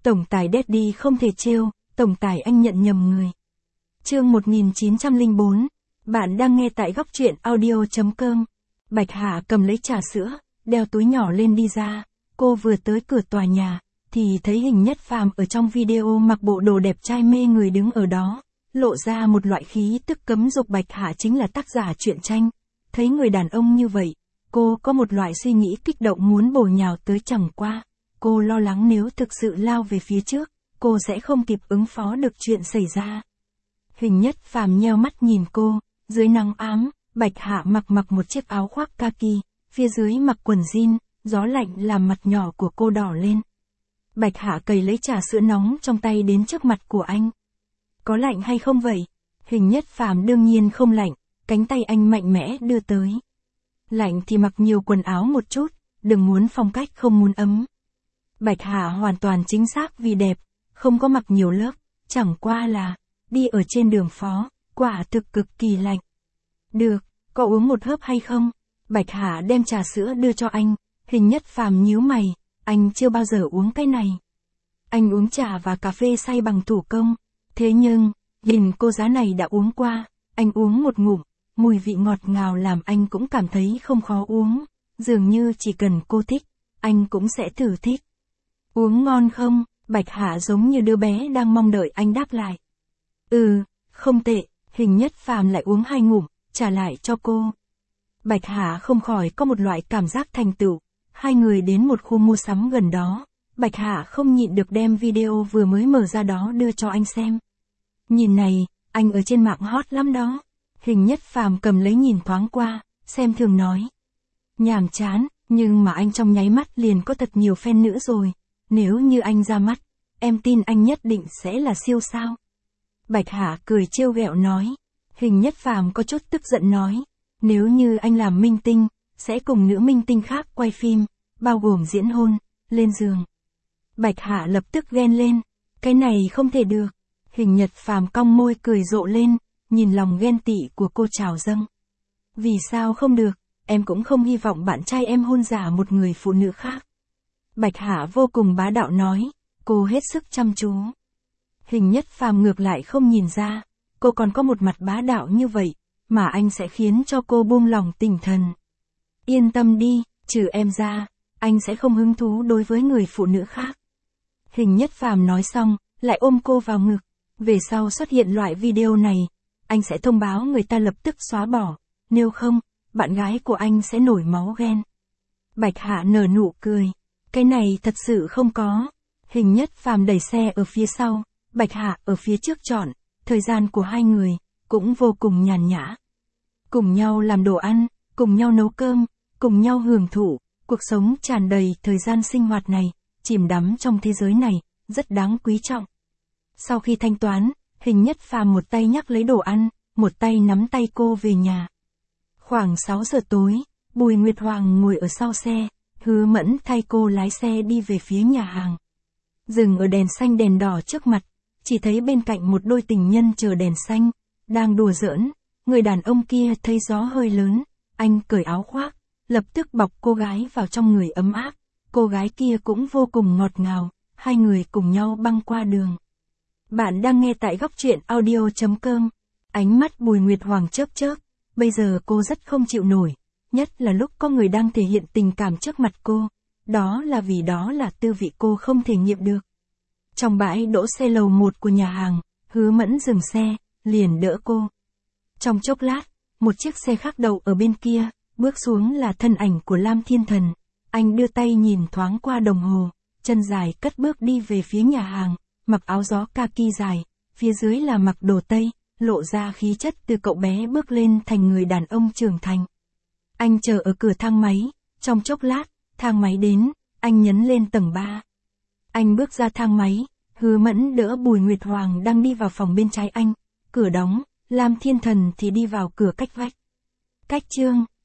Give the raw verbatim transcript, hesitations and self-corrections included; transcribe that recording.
Tổng tài Daddy không thể trêu, tổng tài anh nhận nhầm người. Chương một nghìn chín trăm lẻ bốn, bạn đang nghe tại góc truyện audio chấm com. Bạch Hạ cầm lấy trà sữa, đeo túi nhỏ lên đi ra. Cô vừa tới cửa tòa nhà, thì thấy Hình Nhất Phàm ở trong video mặc bộ đồ đẹp trai mê người đứng ở đó, lộ ra một loại khí tức cấm dục. Bạch Hạ chính là tác giả truyện tranh. Thấy người đàn ông như vậy, cô có một loại suy nghĩ kích động muốn bổ nhào tới, chẳng qua. Cô lo lắng nếu thực sự lao về phía trước, cô sẽ không kịp ứng phó được chuyện xảy ra. Hình Nhất Phàm nheo mắt nhìn cô, dưới nắng ám, Bạch Hạ mặc mặc một chiếc áo khoác kaki, phía dưới mặc quần jean, gió lạnh làm mặt nhỏ của cô đỏ lên. Bạch Hạ cầy lấy trà sữa nóng trong tay đến trước mặt của anh. Có lạnh hay không vậy? Hình Nhất Phàm đương nhiên không lạnh, cánh tay anh mạnh mẽ đưa tới. Lạnh thì mặc nhiều quần áo một chút, đừng muốn phong cách không muốn ấm. Bạch Hạ hoàn toàn chính xác vì đẹp, không có mặc nhiều lớp, chẳng qua là, đi ở trên đường phố, quả thực cực kỳ lạnh. Được, có uống một hớp hay không? Bạch Hạ đem trà sữa đưa cho anh, Hình Nhất Phàm nhíu mày, anh chưa bao giờ uống cái này. Anh uống trà và cà phê xay bằng thủ công, thế nhưng, nhìn cô giá này đã uống qua, anh uống một ngụm, mùi vị ngọt ngào làm anh cũng cảm thấy không khó uống, dường như chỉ cần cô thích, anh cũng sẽ thử thích. Uống ngon không? Bạch Hạ giống như đứa bé đang mong đợi anh đáp lại. Ừ, không tệ. Hình Nhất Phàm lại uống hai ngụm, trả lại cho cô. Bạch Hạ không khỏi có một loại cảm giác thành tựu. Hai người đến một khu mua sắm gần đó, Bạch Hạ không nhịn được đem video vừa mới mở ra đó đưa cho anh xem. Nhìn này, anh ở trên mạng hot lắm đó. Hình Nhất Phàm cầm lấy nhìn thoáng qua, xem thường nói. Nhàm chán, nhưng mà anh trong nháy mắt liền có thật nhiều fan nữa rồi. Nếu như anh ra mắt, em tin anh nhất định sẽ là siêu sao. Bạch Hạ cười trêu ghẹo nói. Hình Nhất Phàm có chút tức giận nói. Nếu như anh làm minh tinh, sẽ cùng nữ minh tinh khác quay phim, bao gồm diễn hôn, lên giường. Bạch Hạ lập tức ghen lên. Cái này không thể được. Hình Nhất Phàm cong môi cười rộ lên, nhìn lòng ghen tị của cô trào dâng. Vì sao không được, em cũng không hy vọng bạn trai em hôn giả một người phụ nữ khác. Bạch Hạ vô cùng bá đạo nói, cô hết sức chăm chú. Hình Nhất Phàm ngược lại không nhìn ra, cô còn có một mặt bá đạo như vậy, mà anh sẽ khiến cho cô buông lòng tinh thần. Yên tâm đi, trừ em ra, anh sẽ không hứng thú đối với người phụ nữ khác. Hình Nhất Phàm nói xong, lại ôm cô vào ngực. Về sau xuất hiện loại video này, anh sẽ thông báo người ta lập tức xóa bỏ, nếu không, bạn gái của anh sẽ nổi máu ghen. Bạch Hạ nở nụ cười. Cái này thật sự không có. Hình Nhất Phàm đẩy xe ở phía sau, Bạch Hạ ở phía trước chọn, thời gian của hai người, cũng vô cùng nhàn nhã. Cùng nhau làm đồ ăn, cùng nhau nấu cơm, cùng nhau hưởng thụ, cuộc sống tràn đầy thời gian sinh hoạt này, chìm đắm trong thế giới này, rất đáng quý trọng. Sau khi thanh toán, Hình Nhất Phàm một tay nhắc lấy đồ ăn, một tay nắm tay cô về nhà. Khoảng sáu giờ tối, Bùi Nguyệt Hoàng ngồi ở sau xe. Hứa Mẫn thay cô lái xe đi về phía nhà hàng. Dừng ở đèn xanh đèn đỏ trước mặt, chỉ thấy bên cạnh một đôi tình nhân chờ đèn xanh, đang đùa giỡn. Người đàn ông kia thấy gió hơi lớn, anh cởi áo khoác, lập tức bọc cô gái vào trong người ấm áp. Cô gái kia cũng vô cùng ngọt ngào, hai người cùng nhau băng qua đường. Bạn đang nghe tại góc truyện audio chấm com. Ánh mắt Bùi Nguyệt Hoàng chớp chớp, bây giờ cô rất không chịu nổi. Nhất là lúc có người đang thể hiện tình cảm trước mặt cô, đó là vì đó là tư vị cô không thể nghiệm được. Trong bãi đỗ xe lầu một của nhà hàng, Hứa Mẫn dừng xe, liền đỡ cô. Trong chốc lát, một chiếc xe khác đậu ở bên kia, bước xuống là thân ảnh của Lam Thiên Thần. Anh đưa tay nhìn thoáng qua đồng hồ, chân dài cất bước đi về phía nhà hàng, mặc áo gió kaki dài, phía dưới là mặc đồ tây, lộ ra khí chất từ cậu bé bước lên thành người đàn ông trưởng thành. Anh chờ ở cửa thang máy, trong chốc lát, thang máy đến, anh nhấn lên tầng ba. Anh bước ra thang máy, Hứa Mẫn đỡ Bùi Nguyệt Hoàng đang đi vào phòng bên trái anh, cửa đóng, Lam Thiên Thần thì đi vào cửa cách vách. Cách chương,